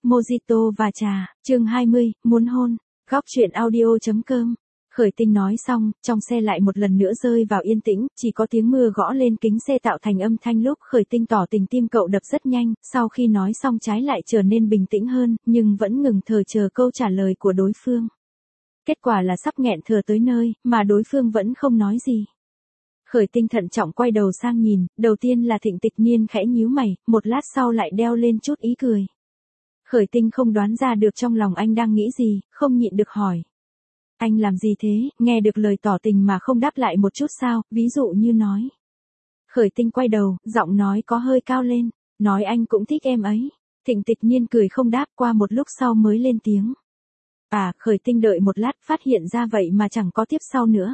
Mojito và trà, chương 20, muốn hôn, góc truyện audio.com. Khởi Tinh nói xong, trong xe lại một lần nữa rơi vào yên tĩnh, chỉ có tiếng mưa gõ lên kính xe tạo thành âm thanh lúc Khởi Tinh tỏ tình tim cậu đập rất nhanh, sau khi nói xong trái lại trở nên bình tĩnh hơn, nhưng vẫn ngừng thở chờ câu trả lời của đối phương. Kết quả là sắp nghẹn thở tới nơi, mà đối phương vẫn không nói gì. Khởi Tinh thận trọng quay đầu sang nhìn, đầu tiên là Thịnh Tịch Niên khẽ nhíu mày, một lát sau lại đeo lên chút ý cười. Khởi Tinh không đoán ra được trong lòng anh đang nghĩ gì, không nhịn được hỏi. Anh làm gì thế, nghe được lời tỏ tình mà không đáp lại một chút sao, ví dụ như nói. Khởi Tinh quay đầu, giọng nói có hơi cao lên, nói anh cũng thích em ấy. Thịnh Tịch Niên cười không đáp, qua một lúc sau mới lên tiếng. À, Khởi Tinh đợi một lát phát hiện ra vậy mà chẳng có tiếp sau nữa.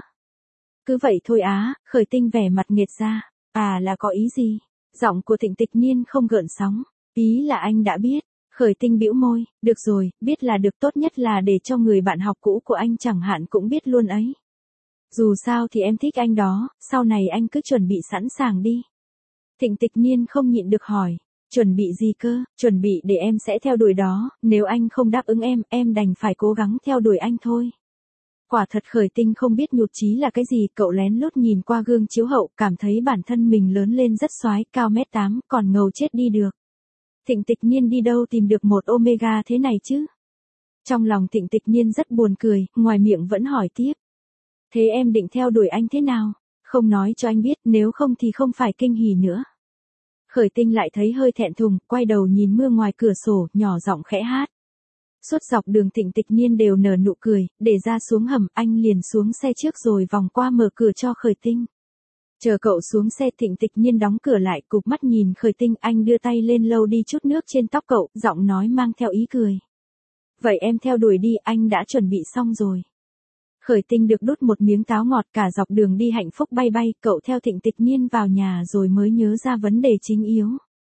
Cứ vậy thôi á, Khởi Tinh vẻ mặt nghệt ra. À là có ý gì? Giọng của Thịnh Tịch Niên không gợn sóng. Ý là anh đã biết. Khởi Tinh bĩu môi, được rồi, biết là được, tốt nhất là để cho người bạn học cũ của anh chẳng hạn cũng biết luôn ấy. Dù sao thì em thích anh đó, sau này anh cứ chuẩn bị sẵn sàng đi. Thịnh Tịch Niên không nhịn được hỏi, chuẩn bị gì cơ, chuẩn bị để em sẽ theo đuổi đó, nếu anh không đáp ứng em đành phải cố gắng theo đuổi anh thôi. Quả thật Khởi Tinh không biết nhụt chí là cái gì, cậu lén lút nhìn qua gương chiếu hậu, cảm thấy bản thân mình lớn lên rất soái, cao 1m8, còn ngầu chết đi được. Thịnh Tịch Niên đi đâu tìm được một Omega thế này chứ? Trong lòng Thịnh Tịch Niên rất buồn cười, ngoài miệng vẫn hỏi tiếp. Thế em định theo đuổi anh thế nào? Không nói cho anh biết, nếu không thì không phải kinh hỉ nữa. Khởi Tinh lại thấy hơi thẹn thùng, quay đầu nhìn mưa ngoài cửa sổ, nhỏ giọng khẽ hát. Suốt dọc đường Thịnh Tịch Niên đều nở nụ cười, để ra xuống hầm, anh liền xuống xe trước rồi vòng qua mở cửa cho Khởi Tinh. Chờ cậu xuống xe, Thịnh Tịch Niên đóng cửa lại, cụp mắt nhìn Khởi Tinh, anh đưa tay lên lau đi chút nước trên tóc cậu, giọng nói mang theo ý cười. Vậy em theo đuổi đi, anh đã chuẩn bị xong rồi. Khởi Tinh được đút một miếng táo ngọt, cả dọc đường đi hạnh phúc bay bay, cậu theo Thịnh Tịch Niên vào nhà rồi mới nhớ ra vấn đề chính yếu.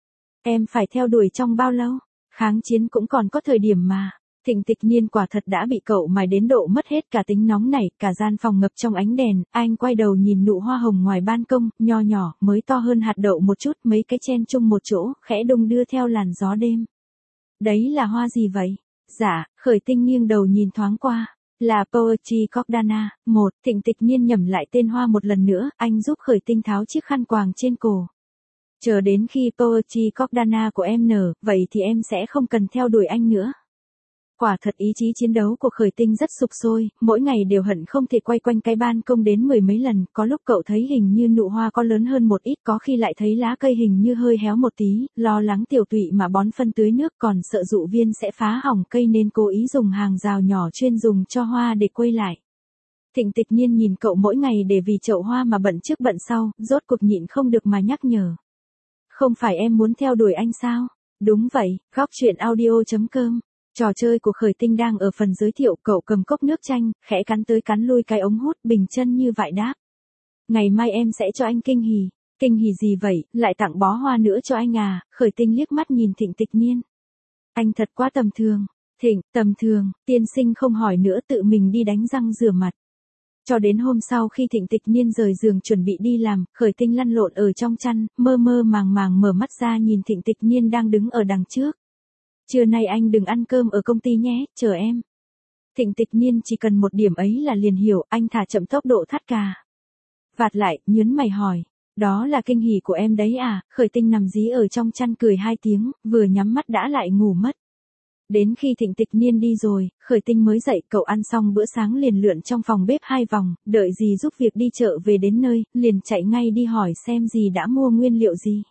Em phải theo đuổi trong bao lâu? Kháng chiến cũng còn có thời điểm mà. Thịnh Tịch Niên quả thật đã bị cậu mài đến độ mất hết cả tính nóng nảy, cả gian phòng ngập trong ánh đèn, anh quay đầu nhìn nụ hoa hồng ngoài ban công, nho nhỏ, mới to hơn hạt đậu một chút, mấy cái chen chung một chỗ, khẽ đung đưa theo làn gió đêm. Đấy là hoa gì vậy? Dạ, Khởi Tinh nghiêng đầu nhìn thoáng qua. Là Poetry Cordana. Thịnh Tịch Niên nhẩm lại tên hoa một lần nữa, anh giúp Khởi Tinh tháo chiếc khăn quàng trên cổ. Chờ đến khi Poetry Cordana của em nở, vậy thì em sẽ không cần theo đuổi anh nữa. Quả thật ý chí chiến đấu của Khởi Tinh rất sục sôi, mỗi ngày đều hận không thể quay quanh cái ban công đến 10 mấy lần, có lúc cậu thấy hình như nụ hoa có lớn hơn một ít, có khi lại thấy lá cây hình như hơi héo một tí, lo lắng tiểu tụy mà bón phân tưới nước, còn sợ dụ viên sẽ phá hỏng cây nên cố ý dùng hàng rào nhỏ chuyên dùng cho hoa để quây lại. Thịnh Tịch Niên nhìn cậu mỗi ngày để vì chậu hoa mà bận trước bận sau, rốt cuộc nhịn không được mà nhắc nhở. Không phải em muốn theo đuổi anh sao? Đúng vậy, góc truyện audio.com. Trò chơi của Khởi Tinh đang ở phần giới thiệu, cậu cầm cốc nước chanh, khẽ cắn tới cắn lui cái ống hút, bình chân như vậy đáp. Ngày mai em sẽ cho anh kinh hỉ. Kinh hỉ gì vậy, lại tặng bó hoa nữa cho anh à? Khởi Tinh liếc mắt nhìn Thịnh Tịch Niên. Anh thật quá tầm thường. Thịnh, tầm thường, tiên sinh không hỏi nữa, tự mình đi đánh răng rửa mặt. Cho đến hôm sau khi Thịnh Tịch Niên rời giường chuẩn bị đi làm, Khởi Tinh lăn lộn ở trong chăn, mơ mơ màng màng mở mắt ra nhìn Thịnh Tịch Niên đang đứng ở đằng trước. Trưa nay anh đừng ăn cơm ở công ty nhé, chờ em. Thịnh Tịch Niên chỉ cần một điểm ấy là liền hiểu, anh thả chậm tốc độ thắt cà vạt lại, nhớn mày hỏi. Đó là kinh hỉ của em đấy à? Khởi Tinh nằm dí ở trong chăn cười 2 tiếng, vừa nhắm mắt đã lại ngủ mất. Đến khi Thịnh Tịch Niên đi rồi, Khởi Tinh mới dậy, cậu ăn xong bữa sáng liền lượn trong phòng bếp 2 vòng, đợi dì giúp việc đi chợ về đến nơi, liền chạy ngay đi hỏi xem dì đã mua nguyên liệu gì.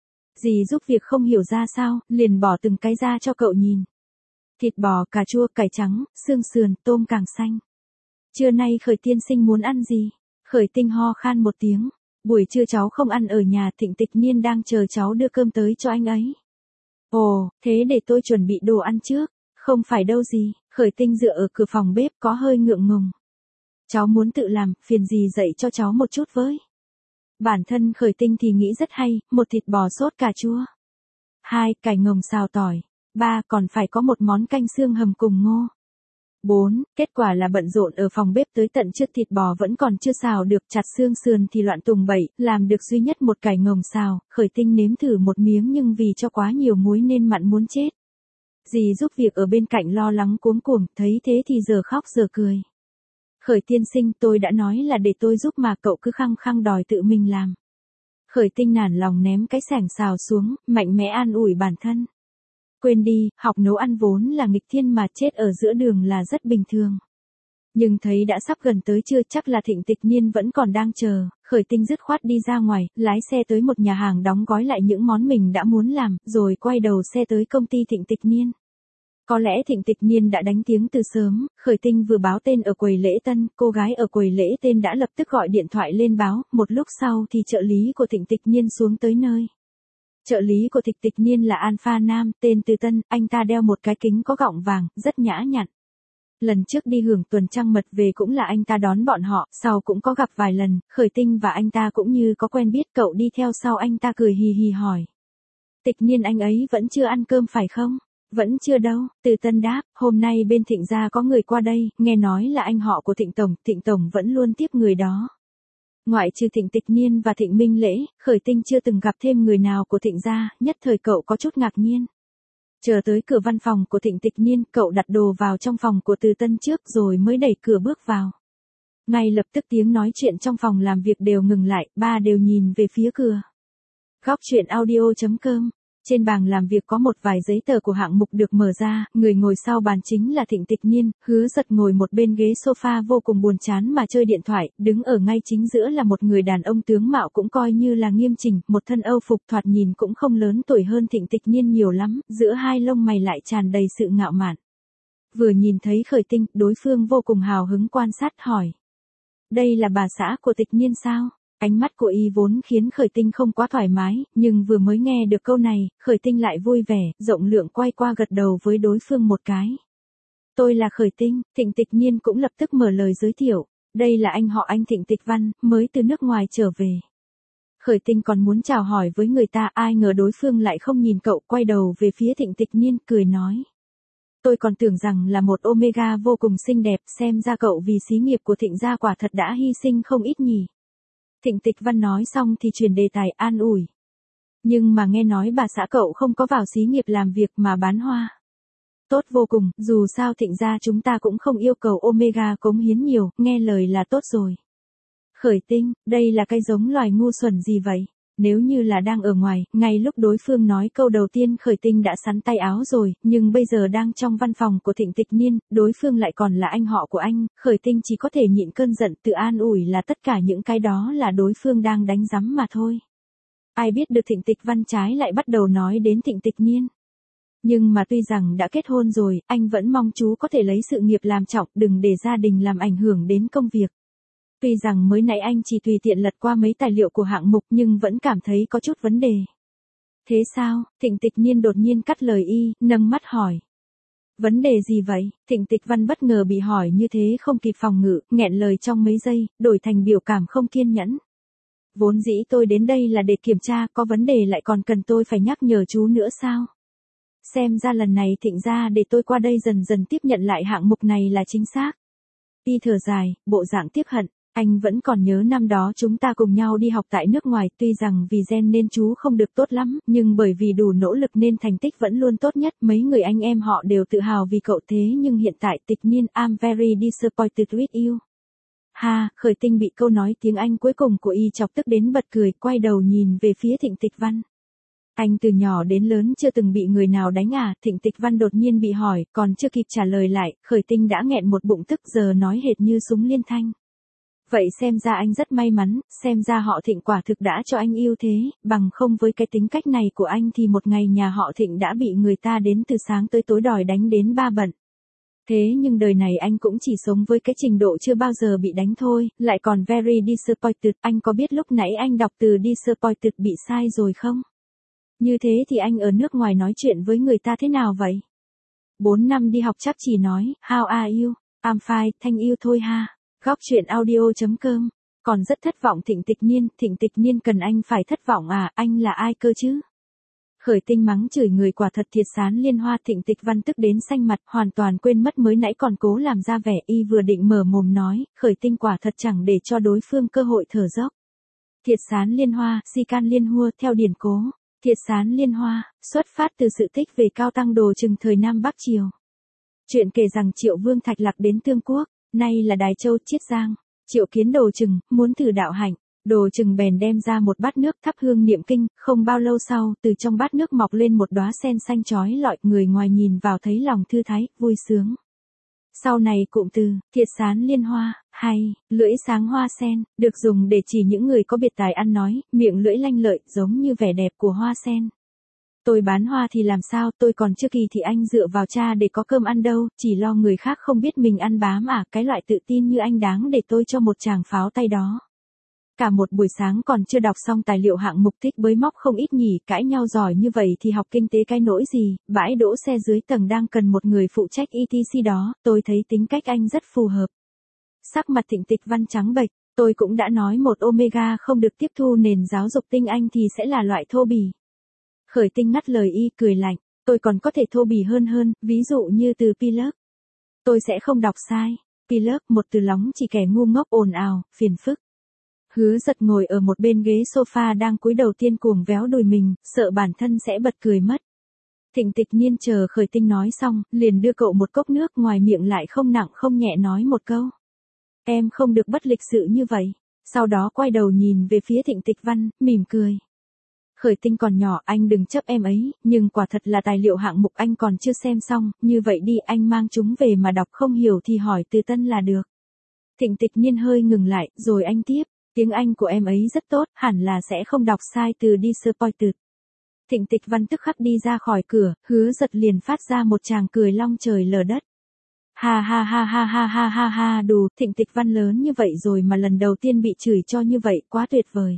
Dì giúp việc không hiểu ra sao, liền bỏ từng cái ra cho cậu nhìn. Thịt bò, cà chua, cải trắng, xương sườn, tôm càng xanh. Trưa nay Khởi tiên sinh muốn ăn gì? Khởi Tinh ho khan một tiếng. Buổi trưa cháu không ăn ở nhà, Thịnh Tịch Niên đang chờ cháu đưa cơm tới cho anh ấy. Ồ, thế để tôi chuẩn bị đồ ăn trước. Không phải đâu gì, Khởi Tinh dựa ở cửa phòng bếp có hơi ngượng ngùng. Cháu muốn tự làm, phiền dì dạy cho cháu một chút với. Bản thân Khởi Tinh thì nghĩ rất hay, 1 thịt bò sốt cà chua. 2 cải ngồng xào tỏi. 3 còn phải có một món canh xương hầm cùng ngô. 4 kết quả là bận rộn ở phòng bếp tới tận trưa, thịt bò vẫn còn chưa xào được, chặt xương sườn thì loạn tùng bậy, làm được duy nhất 1 cải ngồng xào. Khởi Tinh nếm thử một miếng nhưng vì cho quá nhiều muối nên mặn muốn chết. Dì giúp việc ở bên cạnh lo lắng cuống cuồng, thấy thế thì giờ khóc giờ cười. Khởi tiên sinh, tôi đã nói là để tôi giúp mà cậu cứ khăng khăng đòi tự mình làm. Khởi tinh nản lòng ném cái xẻng xào xuống, mạnh mẽ an ủi bản thân. Quên đi, học nấu ăn vốn là nghịch thiên mà chết ở giữa đường là rất bình thường. Nhưng thấy đã sắp gần tới trưa, chắc là Thịnh Tịch Niên vẫn còn đang chờ, Khởi Tinh dứt khoát đi ra ngoài, lái xe tới một nhà hàng đóng gói lại những món mình đã muốn làm, rồi quay đầu xe tới công ty Thịnh Tịch Niên. Có lẽ Thịnh Tịch Niên đã đánh tiếng từ sớm, Khởi Tinh vừa báo tên ở quầy lễ tân, cô gái ở quầy lễ tên đã lập tức gọi điện thoại lên báo, một lúc sau thì trợ lý của Thịnh Tịch Niên xuống tới nơi. Trợ lý của Thịnh Tịch Niên là Alpha Nam, tên Từ Tân, anh ta đeo một cái kính có gọng vàng, rất nhã nhặn. Lần trước đi hưởng tuần trăng mật về cũng là anh ta đón bọn họ, sau cũng có gặp vài lần, Khởi Tinh và anh ta cũng như có quen biết. Cậu đi theo sau anh ta cười hì hì hỏi. Tịch Niên anh ấy vẫn chưa ăn cơm phải không? Vẫn chưa đâu, Từ Tân đáp, hôm nay bên Thịnh gia có người qua đây, nghe nói là anh họ của Thịnh Tổng vẫn luôn tiếp người đó. Ngoại trừ Thịnh Tịch Niên và Thịnh Minh Lễ, Khởi Tinh chưa từng gặp thêm người nào của Thịnh gia, nhất thời cậu có chút ngạc nhiên. Chờ tới cửa văn phòng của Thịnh Tịch Niên, cậu đặt đồ vào trong phòng của Từ Tân trước rồi mới đẩy cửa bước vào. Ngay lập tức tiếng nói chuyện trong phòng làm việc đều ngừng lại, ba đều nhìn về phía cửa. Góc truyện audio.com. Trên bàn làm việc có một vài giấy tờ của hạng mục được mở ra, người ngồi sau bàn chính là Thịnh Tịch Niên, Hứa Giật ngồi một bên ghế sofa vô cùng buồn chán mà chơi điện thoại, đứng ở ngay chính giữa là một người đàn ông tướng mạo cũng coi như là nghiêm chỉnh, một thân âu phục thoạt nhìn cũng không lớn tuổi hơn Thịnh Tịch Niên nhiều lắm, giữa hai lông mày lại tràn đầy sự ngạo mạn. Vừa nhìn thấy Khởi Tinh, đối phương vô cùng hào hứng quan sát hỏi. Đây là bà xã của Tịch Niên sao? Ánh mắt của y vốn khiến Khởi Tinh không quá thoải mái, nhưng vừa mới nghe được câu này, Khởi Tinh lại vui vẻ, rộng lượng quay qua gật đầu với đối phương một cái. Tôi là Khởi Tinh, Thịnh Tịch Niên cũng lập tức mở lời giới thiệu. Đây là anh họ anh Thịnh Tịch Văn, mới từ nước ngoài trở về. Khởi Tinh còn muốn chào hỏi với người ta, ai ngờ đối phương lại không nhìn cậu, quay đầu về phía Thịnh Tịch Niên, cười nói. Tôi còn tưởng rằng là một Omega vô cùng xinh đẹp, xem ra cậu vì xí nghiệp của Thịnh gia quả thật đã hy sinh không ít nhỉ. Thịnh Tịch Văn nói xong thì chuyển đề tài an ủi. Nhưng mà nghe nói bà xã cậu không có vào xí nghiệp làm việc mà bán hoa. Tốt vô cùng, dù sao Thịnh gia chúng ta cũng không yêu cầu Omega cống hiến nhiều, nghe lời là tốt rồi. Khởi Tinh, đây là cái giống loài ngu xuẩn gì vậy? Nếu như là đang ở ngoài, ngay lúc đối phương nói câu đầu tiên Khởi Tinh đã sắn tay áo rồi, nhưng bây giờ đang trong văn phòng của Thịnh Tịch Niên, đối phương lại còn là anh họ của anh, Khởi Tinh chỉ có thể nhịn cơn giận tự an ủi là tất cả những cái đó là đối phương đang đánh giấm mà thôi. Ai biết được Thịnh Tịch Văn trái lại bắt đầu nói đến Thịnh Tịch Niên. Nhưng mà tuy rằng đã kết hôn rồi, anh vẫn mong chú có thể lấy sự nghiệp làm trọng, đừng để gia đình làm ảnh hưởng đến công việc. Tuy rằng mới nãy anh chỉ tùy tiện lật qua mấy tài liệu của hạng mục nhưng vẫn cảm thấy có chút vấn đề. Thế sao? Thịnh Tịch Niên đột nhiên cắt lời y, nâng mắt hỏi. Vấn đề gì vậy? Thịnh Tịch Văn bất ngờ bị hỏi như thế không kịp phòng ngự, nghẹn lời trong mấy giây, đổi thành biểu cảm không kiên nhẫn. Vốn dĩ tôi đến đây là để kiểm tra, có vấn đề lại còn cần tôi phải nhắc nhở chú nữa sao? Xem ra lần này Thịnh gia để tôi qua đây dần dần tiếp nhận lại hạng mục này là chính xác. Y thở dài, bộ dạng tiếc hận. Anh vẫn còn nhớ năm đó chúng ta cùng nhau đi học tại nước ngoài, tuy rằng vì gen nên chú không được tốt lắm, nhưng bởi vì đủ nỗ lực nên thành tích vẫn luôn tốt nhất, mấy người anh em họ đều tự hào vì cậu thế nhưng hiện tại Tịch Niên, I'm very disappointed with you. Ha, Khởi Tinh bị câu nói tiếng Anh cuối cùng của y chọc tức đến bật cười, quay đầu nhìn về phía Thịnh Tịch Văn. Anh từ nhỏ đến lớn chưa từng bị người nào đánh à? Thịnh Tịch Văn đột nhiên bị hỏi, còn chưa kịp trả lời lại, Khởi Tinh đã nghẹn một bụng tức giờ nói hệt như súng liên thanh. Vậy xem ra anh rất may mắn, xem ra họ Thịnh quả thực đã cho anh yêu thế, bằng không với cái tính cách này của anh thì một ngày nhà họ Thịnh đã bị người ta đến từ sáng tới tối đòi đánh đến ba bận. Thế nhưng đời này anh cũng chỉ sống với cái trình độ chưa bao giờ bị đánh thôi, lại còn very disappointed, anh có biết lúc nãy anh đọc từ disappointed bị sai rồi không? Như thế thì anh ở nước ngoài nói chuyện với người ta thế nào vậy? 4 năm đi học chắc chỉ nói, how are you? I'm fine, thank you thôi ha. Góc truyện audio.com. Còn rất thất vọng Thịnh Tịch Niên cần anh phải thất vọng à, anh là ai cơ chứ? Khởi Tinh mắng chửi người quả thật thiệt sán liên hoa. Thịnh Tịch Văn tức đến xanh mặt, hoàn toàn quên mất mới nãy còn cố làm ra vẻ, y vừa định mở mồm nói, Khởi Tinh quả thật chẳng để cho đối phương cơ hội thở dốc. Thiệt sán liên hoa, si can liên hua, theo điển cố. Thiệt sán liên hoa, xuất phát từ sự tích về Cao Tăng Đồ Trừng thời Nam Bắc Triều. Chuyện kể rằng Triệu Vương Thạch Lạc đến Tương Quốc, nay là Đài Châu Chiết Giang. Triệu kiến Đồ Trừng, muốn thử đạo hạnh. Đồ Trừng bèn đem ra một bát nước thắp hương niệm kinh, không bao lâu sau, từ trong bát nước mọc lên một đóa sen xanh chói lọi, người ngoài nhìn vào thấy lòng thư thái, vui sướng. Sau này cụm từ, thiệt sán liên hoa, hay, lưỡi sáng hoa sen, được dùng để chỉ những người có biệt tài ăn nói, miệng lưỡi lanh lợi, giống như vẻ đẹp của hoa sen. Tôi bán hoa thì làm sao, tôi còn chưa kỳ thì anh dựa vào cha để có cơm ăn đâu, chỉ lo người khác không biết mình ăn bám à, cái loại tự tin như anh đáng để tôi cho một tràng pháo tay đó. Cả một buổi sáng còn chưa đọc xong tài liệu hạng mục thích bới móc không ít nhỉ, cãi nhau giỏi như vậy thì học kinh tế cái nỗi gì, bãi đỗ xe dưới tầng đang cần một người phụ trách etc đó, tôi thấy tính cách anh rất phù hợp. Sắc mặt Thịnh Tịch Văn trắng bệch, tôi cũng đã nói một Omega không được tiếp thu nền giáo dục tinh anh thì sẽ là loại thô bỉ. Khởi Tinh ngắt lời y cười lạnh, tôi còn có thể thô bỉ hơn, ví dụ như từ Pilot. Tôi sẽ không đọc sai. Pilot, một từ lóng chỉ kẻ ngu ngốc ồn ào, phiền phức. Hứa Giật ngồi ở một bên ghế sofa đang cúi đầu tiên cuồng véo đùi mình, sợ bản thân sẽ bật cười mất. Thịnh Tịch Nhiên chờ Khởi Tinh nói xong, liền đưa cậu một cốc nước, ngoài miệng lại không nặng không nhẹ nói một câu. Em không được bất lịch sự như vậy. Sau đó quay đầu nhìn về phía Thịnh Tịch Văn, mỉm cười. Khởi Tinh còn nhỏ, anh đừng chấp em ấy, nhưng quả thật là tài liệu hạng mục anh còn chưa xem xong, như vậy đi anh mang chúng về mà đọc không hiểu thì hỏi từ Tân là được. Thịnh Tịch Nhiên hơi ngừng lại, rồi anh tiếp, tiếng Anh của em ấy rất tốt, hẳn là sẽ không đọc sai từ disappointed. Thịnh Tịch Văn tức khắc đi ra khỏi cửa, Hứa Giật liền phát ra một tràng cười long trời lở đất. Ha ha ha ha ha ha ha ha đù, Thịnh Tịch Văn lớn như vậy rồi mà lần đầu tiên bị chửi cho như vậy, quá tuyệt vời.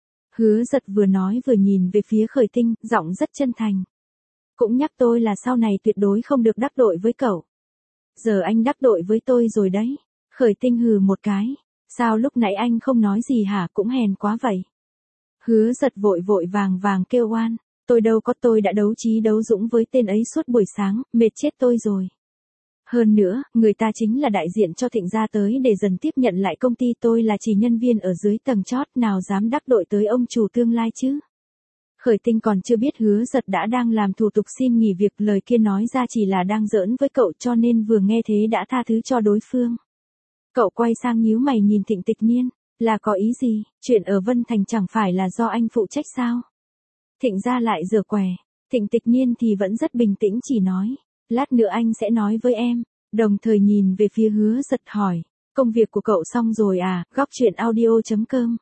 Hứa Giật vừa nói vừa nhìn về phía Khởi Tinh, giọng rất chân thành. Cũng nhắc tôi là sau này tuyệt đối không được đắc tội với cậu. Giờ anh đắc tội với tôi rồi đấy. Khởi Tinh hừ một cái. Sao lúc nãy anh không nói gì hả, cũng hèn quá vậy. Hứa Giật vội vội vàng kêu oan. Tôi đâu có, tôi đã đấu trí đấu dũng với tên ấy suốt buổi sáng, mệt chết tôi rồi. Hơn nữa, người ta chính là đại diện cho Thịnh gia tới để dần tiếp nhận lại công ty, tôi là chỉ nhân viên ở dưới tầng chót, nào dám đắc tội tới ông chủ tương lai chứ. Khởi Tinh còn chưa biết Hứa Giật đã đang làm thủ tục xin nghỉ việc, lời kia nói ra chỉ là đang giỡn với cậu cho nên vừa nghe thế đã tha thứ cho đối phương. Cậu quay sang nhíu mày nhìn Thịnh Tịch Nhiên, là có ý gì, chuyện ở Vân Thành chẳng phải là do anh phụ trách sao? Thịnh gia lại giở quẻ, Thịnh Tịch Nhiên thì vẫn rất bình tĩnh chỉ nói. Lát nữa anh sẽ nói với em, đồng thời nhìn về phía Hứa Giật hỏi, công việc của cậu xong rồi à, góc chuyện audio.com.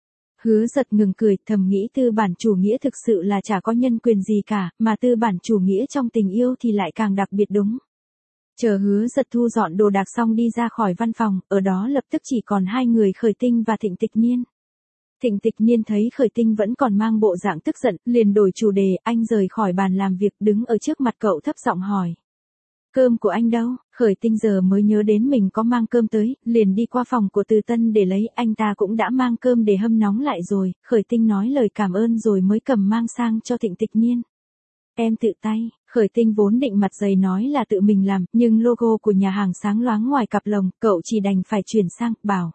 Hứa Giật ngừng cười, thầm nghĩ tư bản chủ nghĩa thực sự là chả có nhân quyền gì cả, mà tư bản chủ nghĩa trong tình yêu thì lại càng đặc biệt đúng. Chờ Hứa Giật thu dọn đồ đạc xong đi ra khỏi văn phòng, ở đó lập tức chỉ còn hai người Khởi Tinh và Thịnh Tịch Nhiên. Thịnh Tịch Nhiên thấy Khởi Tinh vẫn còn mang bộ dạng tức giận, liền đổi chủ đề, anh rời khỏi bàn làm việc, đứng ở trước mặt cậu thấp giọng hỏi. Cơm của anh đâu? Khởi Tinh giờ mới nhớ đến mình có mang cơm tới, liền đi qua phòng của Từ Tân để lấy, anh ta cũng đã mang cơm để hâm nóng lại rồi. Khởi Tinh nói lời cảm ơn rồi mới cầm mang sang cho Thịnh Tịch Nhiên. Em tự tay. Khởi Tinh vốn định mặt dày nói là tự mình làm, nhưng logo của nhà hàng sáng loáng ngoài cặp lồng, cậu chỉ đành phải chuyển sang, bảo.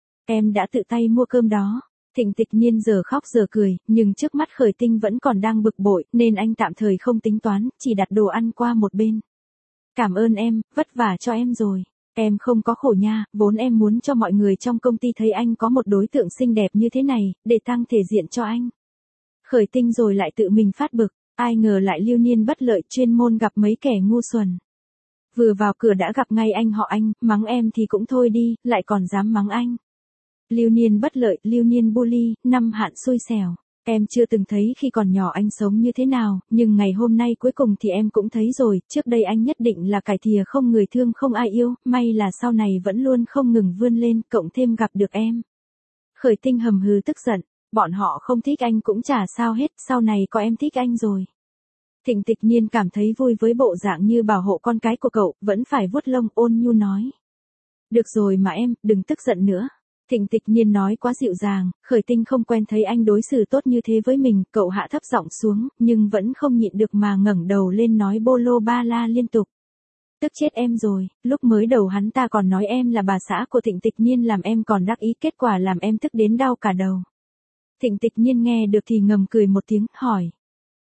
Em đã tự tay mua cơm đó. Thịnh Tịch Nhiên giờ khóc giờ cười, nhưng trước mắt Khởi Tinh vẫn còn đang bực bội, nên anh tạm thời không tính toán, chỉ đặt đồ ăn qua một bên. Cảm ơn em, vất vả cho em rồi. Em không có khổ nha, vốn em muốn cho mọi người trong công ty thấy anh có một đối tượng xinh đẹp như thế này, để tăng thể diện cho anh. Khởi Tinh rồi lại tự mình phát bực, ai ngờ lại lưu niên bất lợi chuyên môn gặp mấy kẻ ngu xuẩn. Vừa vào cửa đã gặp ngay anh họ anh, mắng em thì cũng thôi đi, lại còn dám mắng anh. Lưu niên bất lợi, lưu niên bully, năm hạn xui xẻo. Em chưa từng thấy khi còn nhỏ anh sống như thế nào, nhưng ngày hôm nay cuối cùng thì em cũng thấy rồi, trước đây anh nhất định là cải thìa không người thương không ai yêu, may là sau này vẫn luôn không ngừng vươn lên, cộng thêm gặp được em. Khởi Tinh hầm hừ tức giận, bọn họ không thích anh cũng chả sao hết, sau này có em thích anh rồi. Thịnh Tịch Nhiên cảm thấy vui với bộ dạng như bảo hộ con cái của cậu, vẫn phải vuốt lông ôn nhu nói. Được rồi mà em, đừng tức giận nữa. Thịnh Tịch Nhiên nói quá dịu dàng, Khởi Tinh không quen thấy anh đối xử tốt như thế với mình, cậu hạ thấp giọng xuống, nhưng vẫn không nhịn được mà ngẩng đầu lên nói bô lô ba la liên tục. Tức chết em rồi, lúc mới đầu hắn ta còn nói em là bà xã của Thịnh Tịch Nhiên làm em còn đắc ý, kết quả làm em tức đến đau cả đầu. Thịnh Tịch Nhiên nghe được thì ngầm cười một tiếng, hỏi.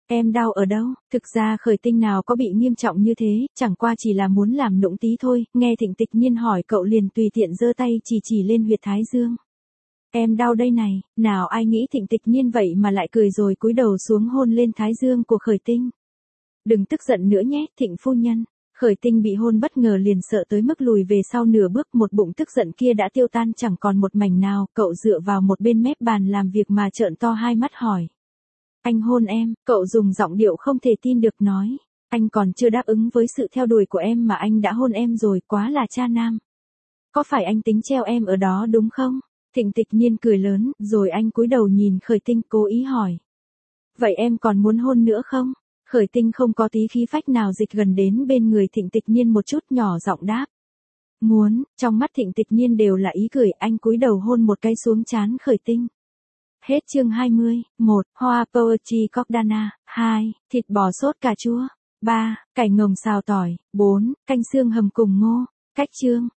Em đau ở đâu? Thực ra Khởi Tinh nào có bị nghiêm trọng như thế, chẳng qua chỉ là muốn làm nũng tí thôi, nghe Thịnh Tịch Nhiên hỏi cậu liền tùy tiện giơ tay chỉ lên huyệt thái dương. Em đau đây này, nào ai nghĩ Thịnh Tịch Nhiên vậy mà lại cười rồi cúi đầu xuống hôn lên thái dương của Khởi Tinh. Đừng tức giận nữa nhé, Thịnh phu nhân. Khởi Tinh bị hôn bất ngờ liền sợ tới mức lùi về sau nửa bước, một bụng tức giận kia đã tiêu tan chẳng còn một mảnh nào, cậu dựa vào một bên mép bàn làm việc mà trợn to hai mắt hỏi. Anh hôn em, cậu dùng giọng điệu không thể tin được nói. Anh còn chưa đáp ứng với sự theo đuổi của em mà anh đã hôn em rồi, quá là cha nam. Có phải anh tính treo em ở đó đúng không? Thịnh Tịch Nhiên cười lớn, rồi anh cúi đầu nhìn Khởi Tinh cố ý hỏi. Vậy em còn muốn hôn nữa không? Khởi Tinh không có tí khí phách nào dịch gần đến bên người Thịnh Tịch Nhiên một chút nhỏ giọng đáp. Muốn, trong mắt Thịnh Tịch Nhiên đều là ý cười, anh cúi đầu hôn một cái xuống trán Khởi Tinh. Hết chương 20, 1. Hoa Poetry Cordana, 2. Thịt bò sốt cà chua, 3. Cải ngồng xào tỏi, 4. Canh xương hầm cùng ngô. Cách chương